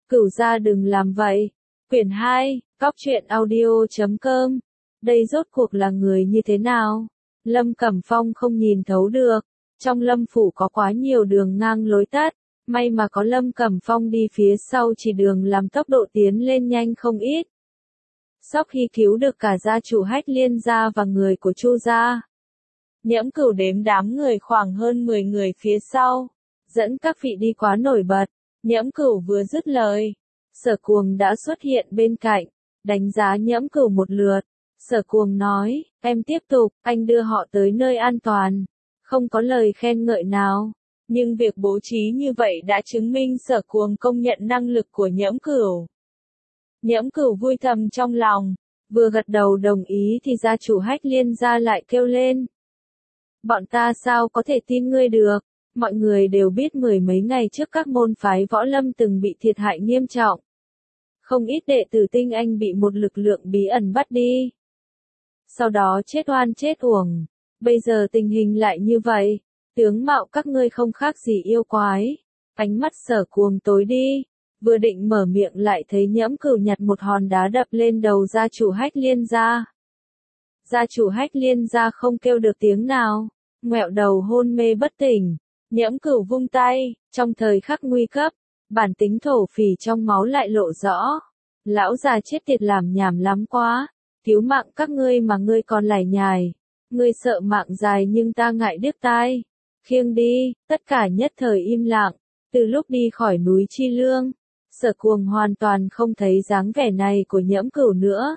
Cửu gia đừng làm vậy. Quyển 2, cóc truyện audio.com. Đây rốt cuộc là người như thế nào? Lâm Cẩm Phong không nhìn thấu được. Trong Lâm phủ có quá nhiều đường ngang lối tắt, may mà có Lâm Cẩm Phong đi phía sau chỉ đường làm tốc độ tiến lên nhanh không ít. Sau khi cứu được cả gia chủ Hách Liên gia và người của Chu gia, Nhiễm Cửu đếm đám người khoảng hơn 10 người phía sau, dẫn các vị đi quá nổi bật. Nhiễm Cửu vừa dứt lời, Sở Cuồng đã xuất hiện bên cạnh, đánh giá Nhiễm Cửu một lượt. Sở Cuồng nói, em tiếp tục, anh đưa họ tới nơi an toàn. Không có lời khen ngợi nào, nhưng việc bố trí như vậy đã chứng minh Sở Cuồng công nhận năng lực của Nhiễm Cửu. Nhiễm Cửu vui thầm trong lòng, vừa gật đầu đồng ý thì gia chủ Hách Liên gia lại kêu lên. Bọn ta sao có thể tin ngươi được, mọi người đều biết mười mấy ngày trước các môn phái võ lâm từng bị thiệt hại nghiêm trọng. Không ít đệ tử tinh anh bị một lực lượng bí ẩn bắt đi. Sau đó chết oan chết uổng, bây giờ tình hình lại như vậy, tướng mạo các ngươi không khác gì yêu quái. Ánh mắt Sở Cuồng tối đi, vừa định mở miệng lại thấy Nhiễm Cửu nhặt một hòn đá đập lên đầu gia chủ Hách Liên gia. Gia chủ Hách Liên gia không kêu được tiếng nào, ngoẹo đầu hôn mê bất tỉnh. Nhiễm Cửu vung tay, trong thời khắc nguy cấp, bản tính thổ phỉ trong máu lại lộ rõ. Lão già chết tiệt làm nhảm lắm quá, cứu mạng các ngươi mà ngươi còn lải nhải. Ngươi sợ mạng dài nhưng ta ngại điếc tai. Khiêng đi, tất cả nhất thời im lặng. Từ lúc đi khỏi núi Chi Lương, Sở Cuồng hoàn toàn không thấy dáng vẻ này của Nhiễm Cửu nữa.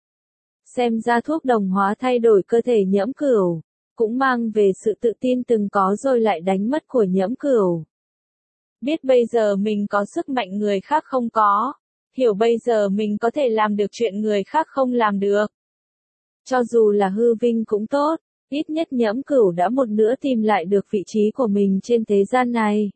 Xem ra thuốc đồng hóa thay đổi cơ thể Nhiễm Cửu, cũng mang về sự tự tin từng có rồi lại đánh mất của Nhiễm Cửu. Biết bây giờ mình có sức mạnh người khác không có, hiểu bây giờ mình có thể làm được chuyện người khác không làm được. Cho dù là hư vinh cũng tốt, ít nhất Nhiễm Cửu đã một nữa tìm lại được vị trí của mình trên thế gian này.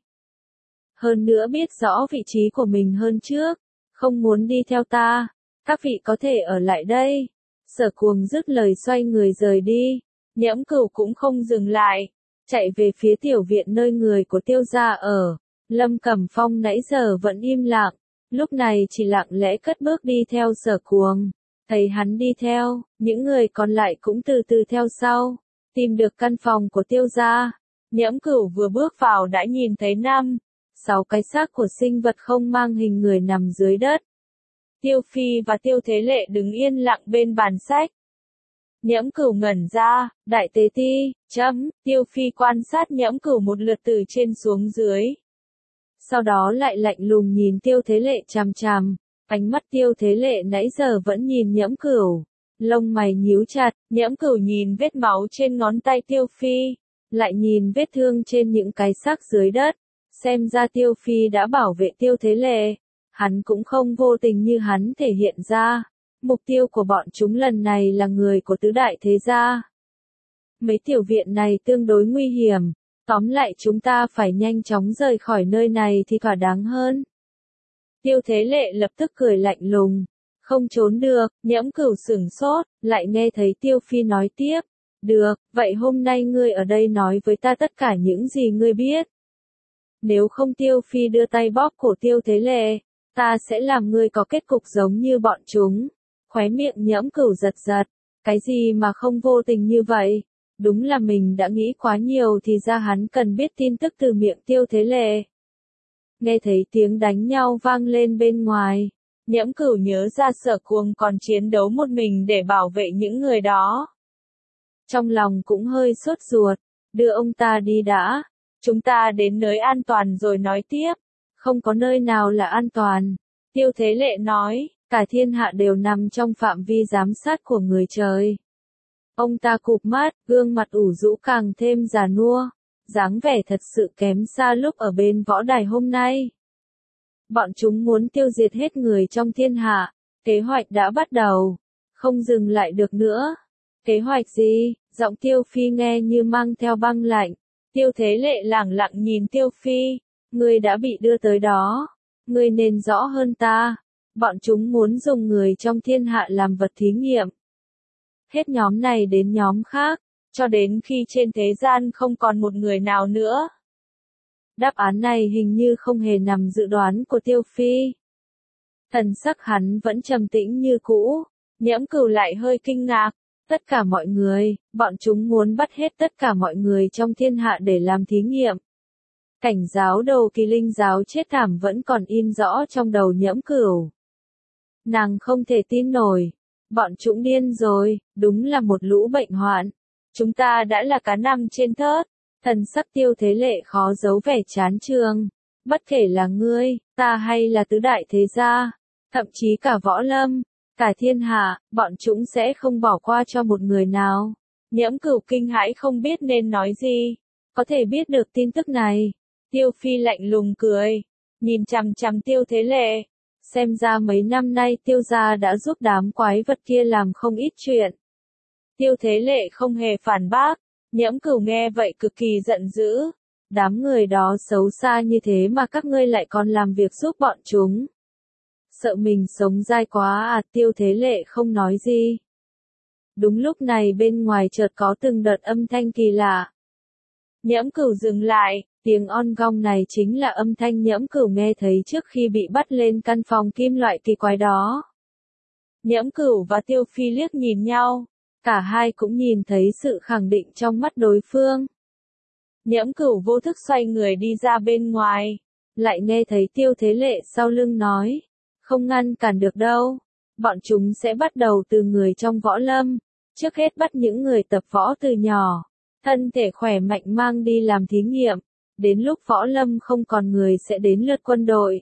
Hơn nữa biết rõ vị trí của mình hơn trước, không muốn đi theo ta, các vị có thể ở lại đây. Sở Cuồng dứt lời xoay người rời đi, Nhiễm Cửu cũng không dừng lại, chạy về phía tiểu viện nơi người của Tiêu gia ở. Lâm Cẩm Phong nãy giờ vẫn im lặng, lúc này chỉ lặng lẽ cất bước đi theo Sở Cuồng. Thấy hắn đi theo, những người còn lại cũng từ từ theo sau, tìm được căn phòng của Tiêu gia. Nhiễm Cửu vừa bước vào đã nhìn thấy 5-6 cái xác của sinh vật không mang hình người nằm dưới đất. Tiêu Phi và Tiêu Thế Lệ đứng yên lặng bên bàn sách. Nhiễm Cửu ngẩn ra, đại tế ti, Tiêu Phi quan sát Nhiễm Cửu một lượt từ trên xuống dưới. Sau đó lại lạnh lùng nhìn Tiêu Thế Lệ chằm chằm, ánh mắt Tiêu Thế Lệ nãy giờ vẫn nhìn Nhiễm Cửu, lông mày nhíu chặt. Nhiễm Cửu nhìn vết máu trên ngón tay Tiêu Phi, lại nhìn vết thương trên những cái xác dưới đất, xem ra Tiêu Phi đã bảo vệ Tiêu Thế Lệ, hắn cũng không vô tình như hắn thể hiện ra. Mục tiêu của bọn chúng lần này là người của tứ đại thế gia. Mấy tiểu viện này tương đối nguy hiểm, tóm lại chúng ta phải nhanh chóng rời khỏi nơi này thì thỏa đáng hơn. Tiêu Thế Lệ lập tức cười lạnh lùng, không trốn được. Nhiễm Cửu sửng sốt, lại nghe thấy Tiêu Phi nói tiếp, được, vậy hôm nay ngươi ở đây nói với ta tất cả những gì ngươi biết. Nếu không Tiêu Phi đưa tay bóp cổ Tiêu Thế Lệ, ta sẽ làm ngươi có kết cục giống như bọn chúng. Khóe miệng Nhiễm Cửu giật giật, cái gì mà không vô tình như vậy, đúng là mình đã nghĩ quá nhiều thì ra hắn cần biết tin tức từ miệng Tiêu Thế Lệ. Nghe thấy tiếng đánh nhau vang lên bên ngoài, Nhiễm Cửu nhớ ra Sở Cuồng còn chiến đấu một mình để bảo vệ những người đó. Trong lòng cũng hơi sốt ruột, đưa ông ta đi đã, chúng ta đến nơi an toàn rồi nói tiếp. Không có nơi nào là an toàn, Tiêu Thế Lệ nói, cả thiên hạ đều nằm trong phạm vi giám sát của người trời. Ông ta cụp mắt, gương mặt ủ rũ càng thêm già nua, dáng vẻ thật sự kém xa lúc ở bên võ đài hôm nay. Bọn chúng muốn tiêu diệt hết người trong thiên hạ, kế hoạch đã bắt đầu, không dừng lại được nữa. Kế hoạch gì? Giọng Tiêu Phi nghe như mang theo băng lạnh. Tiêu Thế Lệ lẳng lặng nhìn Tiêu Phi, ngươi đã bị đưa tới đó, ngươi nên rõ hơn ta. Bọn chúng muốn dùng người trong thiên hạ làm vật thí nghiệm. Hết nhóm này đến nhóm khác, cho đến khi trên thế gian không còn một người nào nữa. Đáp án này hình như không hề nằm dự đoán của Tiêu Phi. Thần sắc hắn vẫn trầm tĩnh như cũ, Nhiễm Cửu lại hơi kinh ngạc. Tất cả mọi người, bọn chúng muốn bắt hết tất cả mọi người trong thiên hạ để làm thí nghiệm. Cảnh giáo đầu Kỳ Linh giáo chết thảm vẫn còn in rõ trong đầu Nhiễm Cửu. Nàng không thể tin nổi. Bọn chúng điên rồi, đúng là một lũ bệnh hoạn. Chúng ta đã là cá nằm trên thớt. Thần sắc Tiêu Thế Lệ khó giấu vẻ chán chường. Bất kể là ngươi, ta hay là tứ đại thế gia, thậm chí cả võ lâm, cả thiên hạ, bọn chúng sẽ không bỏ qua cho một người nào. Nhiễm Cửu kinh hãi không biết nên nói gì. Có thể biết được tin tức này. Tiêu Phi lạnh lùng cười, nhìn chằm chằm Tiêu Thế Lệ. Xem ra mấy năm nay Tiêu gia đã giúp đám quái vật kia làm không ít chuyện. Tiêu Thế Lệ không hề phản bác. Nhiễm Cửu nghe vậy cực kỳ giận dữ. Đám người đó xấu xa như thế mà các ngươi lại còn làm việc giúp bọn chúng. Sợ mình sống dai quá à? Tiêu Thế Lệ không nói gì. Đúng lúc này bên ngoài chợt có từng đợt âm thanh kỳ lạ. Nhiễm Cửu dừng lại, tiếng on gong này chính là âm thanh Nhiễm Cửu nghe thấy trước khi bị bắt lên căn phòng kim loại kỳ quái đó. Nhiễm Cửu và Tiêu Phi liếc nhìn nhau, cả hai cũng nhìn thấy sự khẳng định trong mắt đối phương. Nhiễm Cửu vô thức xoay người đi ra bên ngoài, lại nghe thấy Tiêu Thế Lệ sau lưng nói, không ngăn cản được đâu, bọn chúng sẽ bắt đầu từ người trong võ lâm, trước hết bắt những người tập võ từ nhỏ, thân thể khỏe mạnh mang đi làm thí nghiệm, đến lúc võ lâm không còn người sẽ đến lượt quân đội.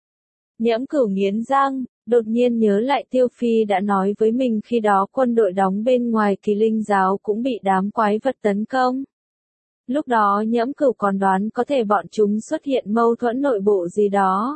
Nhiễm Cửu nghiến răng, đột nhiên nhớ lại Tiêu Phi đã nói với mình khi đó quân đội đóng bên ngoài Kỳ Linh giáo cũng bị đám quái vật tấn công. Lúc đó Nhiễm Cửu còn đoán có thể bọn chúng xuất hiện mâu thuẫn nội bộ gì đó.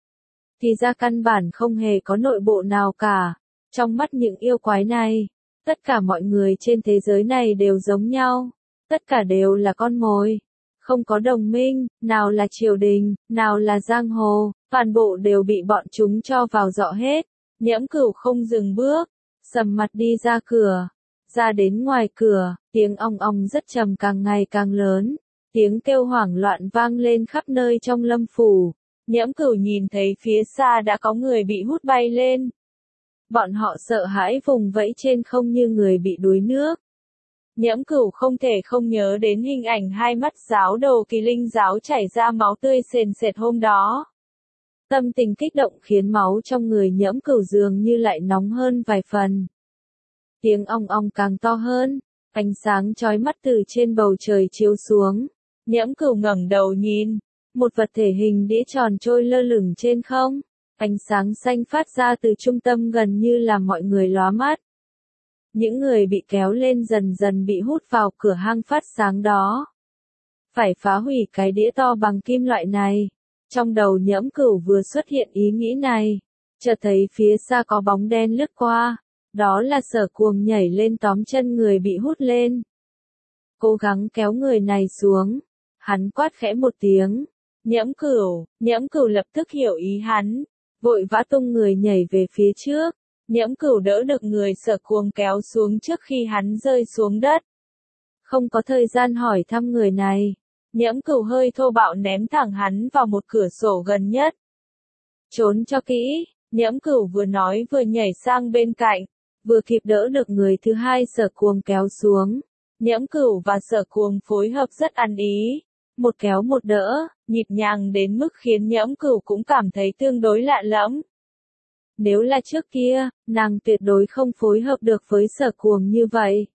Thì ra căn bản không hề có nội bộ nào cả. Trong mắt những yêu quái này, tất cả mọi người trên thế giới này đều giống nhau. Tất cả đều là con mồi. Không có đồng minh, nào là triều đình, nào là giang hồ, toàn bộ đều bị bọn chúng cho vào giọ hết. Nhiễm Cửu không dừng bước, sầm mặt đi ra cửa. Ra đến ngoài cửa, tiếng ong ong rất trầm càng ngày càng lớn. Tiếng kêu hoảng loạn vang lên khắp nơi trong lâm phủ. Nhiễm Cửu nhìn thấy phía xa đã có người bị hút bay lên. Bọn họ sợ hãi vùng vẫy trên không như người bị đuối nước. Nhiễm Cửu không thể không nhớ đến hình ảnh hai mắt giáo đầu Kỳ Linh giáo chảy ra máu tươi sền sệt hôm đó. Tâm tình kích động khiến máu trong người Nhiễm Cửu dường như lại nóng hơn vài phần. Tiếng ong ong càng to hơn, ánh sáng chói mắt từ trên bầu trời chiếu xuống. Nhiễm Cửu ngẩng đầu nhìn, một vật thể hình đĩa tròn trôi lơ lửng trên không. Ánh sáng xanh phát ra từ trung tâm gần như làm mọi người lóa mắt. Những người bị kéo lên dần dần bị hút vào cửa hang phát sáng đó. Phải phá hủy cái đĩa to bằng kim loại này. Trong đầu Nhiễm Cửu vừa xuất hiện ý nghĩ này, chợt thấy phía xa có bóng đen lướt qua. Đó là Sở Cuồng nhảy lên tóm chân người bị hút lên. Cố gắng kéo người này xuống. Hắn quát khẽ một tiếng. Nhiễm Cửu lập tức hiểu ý hắn. Vội vã tung người nhảy về phía trước. Nhiễm Cửu đỡ được người Sở Cuồng kéo xuống trước khi hắn rơi xuống đất. Không có thời gian hỏi thăm người này. Nhiễm Cửu hơi thô bạo ném thẳng hắn vào một cửa sổ gần nhất. Trốn cho kỹ, Nhiễm Cửu vừa nói vừa nhảy sang bên cạnh, vừa kịp đỡ được người thứ hai Sở Cuồng kéo xuống. Nhiễm Cửu và Sở Cuồng phối hợp rất ăn ý, một kéo một đỡ, nhịp nhàng đến mức khiến Nhiễm Cửu cũng cảm thấy tương đối lạ lẫm. Nếu là trước kia, nàng tuyệt đối không phối hợp được với Sở Cuồng như vậy.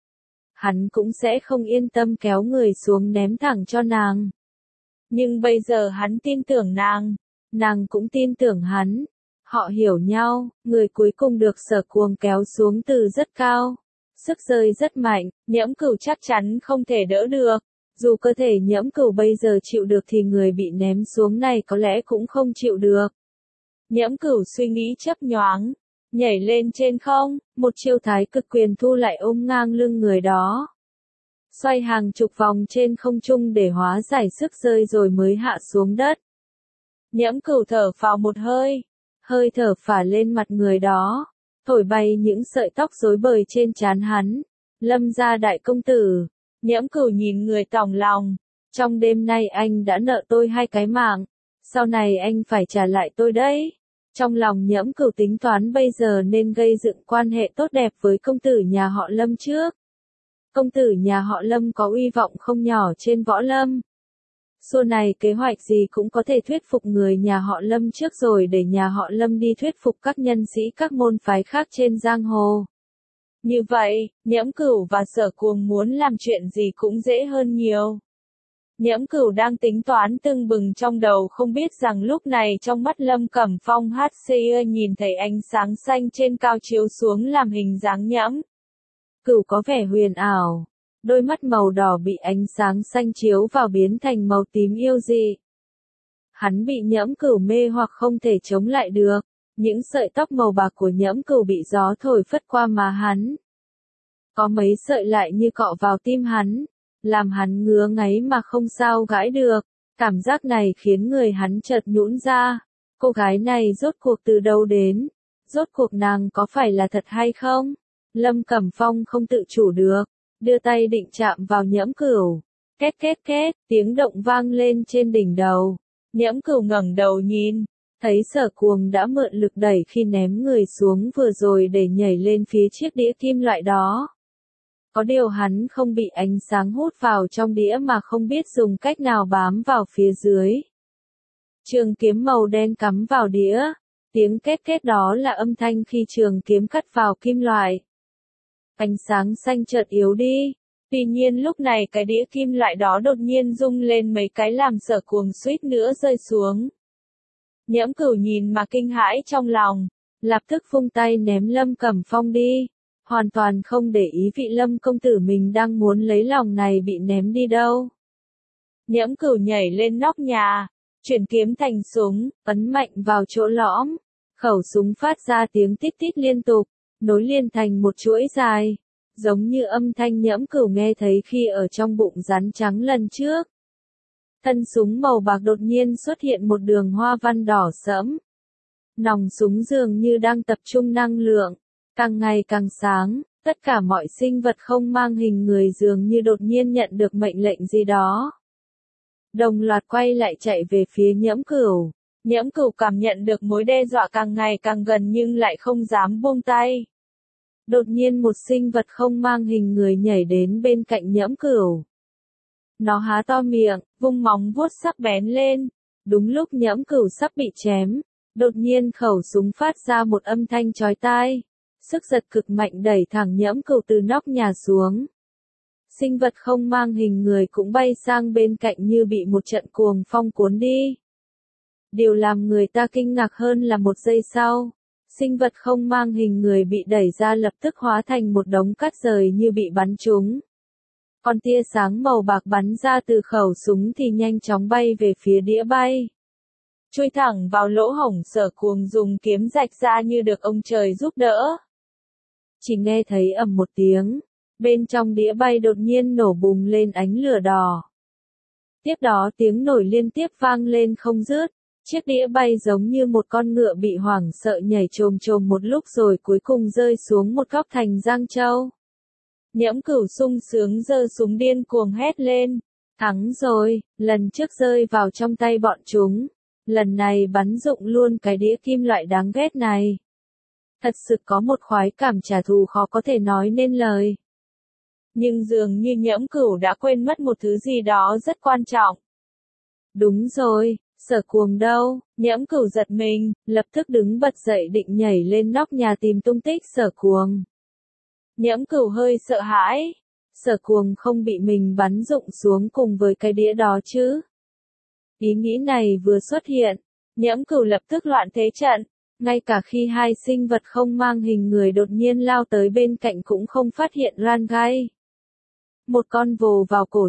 Hắn cũng sẽ không yên tâm kéo người xuống ném thẳng cho nàng. Nhưng bây giờ hắn tin tưởng nàng cũng tin tưởng hắn. Họ hiểu nhau, người cuối cùng được Sở Cuồng kéo xuống từ rất cao. Sức rơi rất mạnh, Nhiễm Cửu chắc chắn không thể đỡ được. Dù cơ thể Nhiễm Cửu bây giờ chịu được thì người bị ném xuống này có lẽ cũng không chịu được. Nhiễm Cửu suy nghĩ chớp nhoáng, nhảy lên trên không, một chiêu thái cực quyền thu lại ôm ngang lưng người đó. Xoay hàng chục vòng trên không trung để hóa giải sức rơi rồi mới hạ xuống đất. Nhiễm Cửu thở phào một hơi, hơi thở phả lên mặt người đó, thổi bay những sợi tóc rối bời trên trán hắn. Lâm gia đại công tử, Nhiễm Cửu nhìn người tòng lòng, trong đêm nay anh đã nợ tôi 2 cái mạng, sau này anh phải trả lại tôi đấy. Trong lòng Nhẫm Cửu tính toán bây giờ nên gây dựng quan hệ tốt đẹp với công tử nhà họ Lâm trước. Công tử nhà họ Lâm có uy vọng không nhỏ trên võ lâm. Xua này kế hoạch gì cũng có thể thuyết phục người nhà họ Lâm trước rồi để nhà họ Lâm đi thuyết phục các nhân sĩ các môn phái khác trên giang hồ. Như vậy, Nhẫm Cửu và Sở Cuồng muốn làm chuyện gì cũng dễ hơn nhiều. Nhẫm Cửu đang tính toán tưng bừng trong đầu không biết rằng lúc này trong mắt Lâm Cẩm Phong HCE nhìn thấy ánh sáng xanh trên cao chiếu xuống làm hình dáng Nhẫm Cửu có vẻ huyền ảo. Đôi mắt màu đỏ bị ánh sáng xanh chiếu vào biến thành màu tím yêu dị. Hắn bị Nhẫm Cửu mê hoặc không thể chống lại được. Những sợi tóc màu bạc của Nhẫm Cửu bị gió thổi phất qua má hắn. Có mấy sợi lại như cọ vào tim hắn, làm hắn ngứa ngáy mà không sao gãi được. Cảm giác này khiến người hắn chợt nhũn ra. Cô gái này rốt cuộc từ đâu đến? Rốt cuộc nàng có phải là thật hay không? Lâm Cẩm Phong không tự chủ được, đưa tay định chạm vào Nhẫm Cửu. Két két két, tiếng động vang lên trên đỉnh đầu. Nhẫm Cửu ngẩng đầu nhìn, thấy Sở Cuồng đã mượn lực đẩy khi ném người xuống vừa rồi để nhảy lên phía chiếc đĩa kim loại đó. Có điều hắn không bị ánh sáng hút vào trong đĩa mà không biết dùng cách nào bám vào phía dưới. Trường kiếm màu đen cắm vào đĩa, tiếng két két đó là âm thanh khi trường kiếm cắt vào kim loại. Ánh sáng xanh chợt yếu đi, tuy nhiên lúc này cái đĩa kim loại đó đột nhiên rung lên mấy cái làm Sở Cuồng suýt nữa rơi xuống. Nhẫm Cửu nhìn mà kinh hãi trong lòng, lập tức vung tay ném Lâm Cẩm Phong đi, hoàn toàn không để ý vị Lâm công tử mình đang muốn lấy lòng này bị ném đi đâu. Nhẫm Cửu nhảy lên nóc nhà, chuyển kiếm thành súng, ấn mạnh vào chỗ lõm, khẩu súng phát ra tiếng tít tít liên tục, nối liền thành một chuỗi dài, giống như âm thanh Nhẫm Cửu nghe thấy khi ở trong bụng rắn trắng lần trước. Thân súng màu bạc đột nhiên xuất hiện một đường hoa văn đỏ sẫm. Nòng súng dường như đang tập trung năng lượng, càng ngày càng sáng, tất cả mọi sinh vật không mang hình người dường như đột nhiên nhận được mệnh lệnh gì đó. Đồng loạt quay lại chạy về phía Nhẫm Cửu. Nhẫm Cửu cảm nhận được mối đe dọa càng ngày càng gần nhưng lại không dám buông tay. Đột nhiên một sinh vật không mang hình người nhảy đến bên cạnh Nhẫm Cửu. Nó há to miệng, vung móng vuốt sắc bén lên. Đúng lúc Nhẫm Cửu sắp bị chém, đột nhiên khẩu súng phát ra một âm thanh chói tai. Sức giật cực mạnh đẩy thẳng Nhẫm Cửu từ nóc nhà xuống. Sinh vật không mang hình người cũng bay sang bên cạnh như bị một trận cuồng phong cuốn đi. Điều làm người ta kinh ngạc hơn là một giây sau, sinh vật không mang hình người bị đẩy ra lập tức hóa thành một đống cát rời như bị bắn trúng. Con tia sáng màu bạc bắn ra từ khẩu súng thì nhanh chóng bay về phía đĩa bay. Chui thẳng vào lỗ hổng. Sở Cuồng dùng kiếm rạch ra như được ông trời giúp đỡ. Chỉ nghe thấy ầm một tiếng, bên trong đĩa bay đột nhiên nổ bùng lên ánh lửa đỏ. Tiếp đó tiếng nổi liên tiếp vang lên không dứt, chiếc đĩa bay giống như một con ngựa bị hoảng sợ nhảy chồm chồm một lúc rồi cuối cùng rơi xuống một góc thành Giang Châu. Nhẫm Cửu sung sướng giơ súng điên cuồng hét lên, thắng rồi, lần trước rơi vào trong tay bọn chúng, lần này bắn rụng luôn cái đĩa kim loại đáng ghét này. Thật sự có một khoái cảm trả thù khó có thể nói nên lời. Nhưng dường như Nhẫm Cửu đã quên mất một thứ gì đó rất quan trọng. Đúng rồi, Sở Cuồng đâu? Nhẫm Cửu giật mình, lập tức đứng bật dậy định nhảy lên nóc nhà tìm tung tích Sở Cuồng. Nhẫm Cửu hơi sợ hãi, Sở Cuồng không bị mình bắn rụng xuống cùng với cái đĩa đó chứ? Ý nghĩ này vừa xuất hiện, Nhẫm Cửu lập tức loạn thế trận, ngay cả khi hai sinh vật không mang hình người đột nhiên lao tới bên cạnh cũng không phát hiện ran gai. Một con vồ vào cổ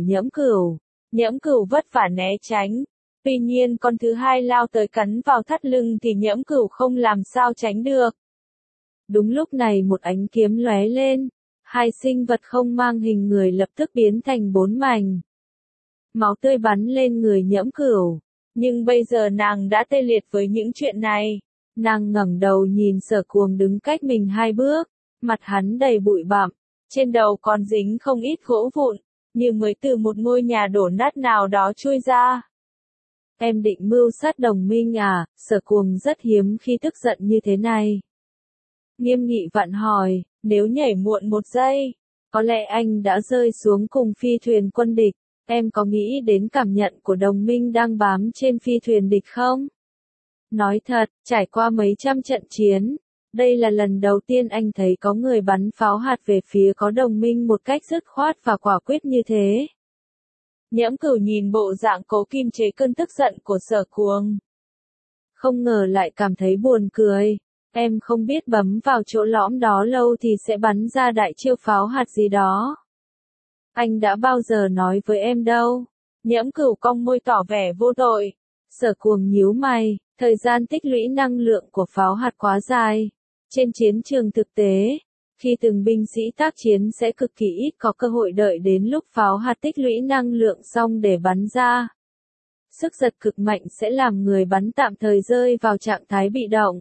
Nhẫm Cửu vất vả né tránh, tuy nhiên con thứ hai lao tới cắn vào thắt lưng thì Nhẫm Cửu không làm sao tránh được. Đúng lúc này một ánh kiếm lóe lên, hai sinh vật không mang hình người lập tức biến thành 4 mảnh. Máu tươi bắn lên người Nhẫm Cửu, nhưng bây giờ nàng đã tê liệt với những chuyện này. Nàng ngẩng đầu nhìn Sở Cuồng đứng cách mình 2 bước, mặt hắn đầy bụi bặm, trên đầu còn dính không ít gỗ vụn, như mới từ một ngôi nhà đổ nát nào đó chui ra. Em định mưu sát đồng minh à? Sở Cuồng rất hiếm khi tức giận như thế này. Nghiêm Nghị vặn hỏi, nếu nhảy muộn một giây, có lẽ anh đã rơi xuống cùng phi thuyền quân địch. Em có nghĩ đến cảm nhận của đồng minh đang bám trên phi thuyền địch không? Nói thật, trải qua mấy trăm trận chiến, đây là lần đầu tiên anh thấy có người bắn pháo hạt về phía có đồng minh một cách dứt khoát và quả quyết như thế. Nhiễm Cửu nhìn bộ dạng cố kiềm chế cơn tức giận của Sở Cuồng. Không ngờ lại cảm thấy buồn cười. Em không biết bấm vào chỗ lõm đó lâu thì sẽ bắn ra đại chiêu pháo hạt gì đó. Anh đã bao giờ nói với em đâu. Nhiễm Cửu cong môi tỏ vẻ vô tội. Sở Cuồng nhíu mày, thời gian tích lũy năng lượng của pháo hạt quá dài. Trên chiến trường thực tế, khi từng binh sĩ tác chiến sẽ cực kỳ ít có cơ hội đợi đến lúc pháo hạt tích lũy năng lượng xong để bắn ra. Sức giật cực mạnh sẽ làm người bắn tạm thời rơi vào trạng thái bị động.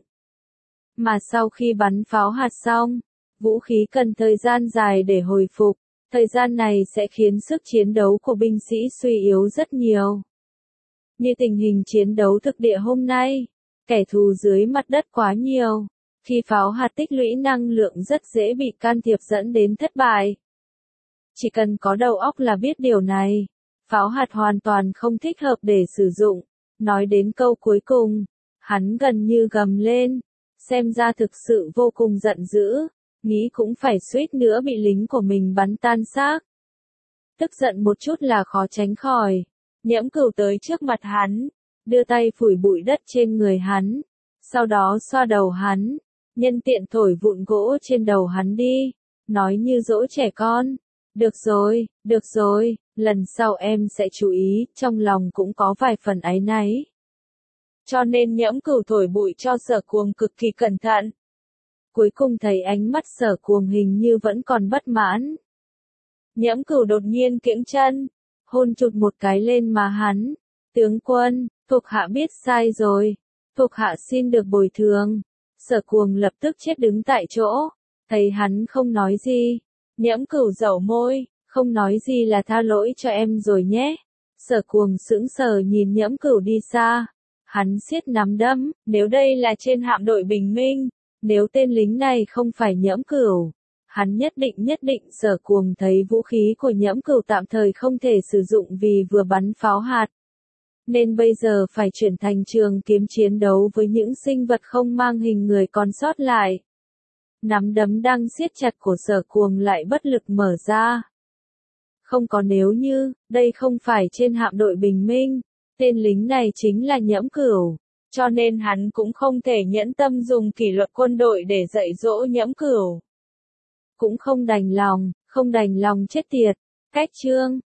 Mà sau khi bắn pháo hạt xong, vũ khí cần thời gian dài để hồi phục. Thời gian này sẽ khiến sức chiến đấu của binh sĩ suy yếu rất nhiều. Như tình hình chiến đấu thực địa hôm nay, kẻ thù dưới mặt đất quá nhiều. Khi pháo hạt tích lũy năng lượng rất dễ bị can thiệp dẫn đến thất bại. Chỉ cần có đầu óc là biết điều này. Pháo hạt hoàn toàn không thích hợp để sử dụng. Nói đến câu cuối cùng, hắn gần như gầm lên. Xem ra thực sự vô cùng giận dữ. Nghĩ cũng phải suýt nữa bị lính của mình bắn tan xác. Tức giận một chút là khó tránh khỏi. Nhiễm Cửu tới trước mặt hắn, đưa tay phủi bụi đất trên người hắn, sau đó xoa đầu hắn, nhân tiện thổi vụn gỗ trên đầu hắn đi, nói như dỗ trẻ con. Được rồi, lần sau em sẽ chú ý, trong lòng cũng có vài phần áy náy. Cho nên Nhiễm Cửu thổi bụi cho Sở Cuồng cực kỳ cẩn thận. Cuối cùng thấy ánh mắt Sở Cuồng hình như vẫn còn bất mãn. Nhiễm Cửu đột nhiên kiễng chân, hôn chụt một cái lên má hắn. Tướng quân, thuộc hạ biết sai rồi. Thuộc hạ xin được bồi thường. Sở Cuồng lập tức chết đứng tại chỗ. Thấy hắn không nói gì. Nhiễm Cửu dẩu môi, không nói gì là tha lỗi cho em rồi nhé. Sở Cuồng sững sờ nhìn Nhiễm Cửu đi xa. Hắn siết nắm đấm, nếu đây là trên hạm đội bình minh, nếu tên lính này không phải Nhiễm Cửu, hắn nhất định. Sở Cuồng thấy vũ khí của Nhiễm Cửu tạm thời không thể sử dụng vì vừa bắn pháo hạt. Nên bây giờ phải chuyển thành trường kiếm chiến đấu với những sinh vật không mang hình người còn sót lại. Nắm đấm đang siết chặt của Sở Cuồng lại bất lực mở ra. Không có nếu như, đây không phải trên hạm đội bình minh, tên lính này chính là Nhiễm Cửu. Cho nên hắn cũng không thể nhẫn tâm dùng kỷ luật quân đội để dạy dỗ Nhiễm Cửu. Cũng không đành lòng chết tiệt. Cách chương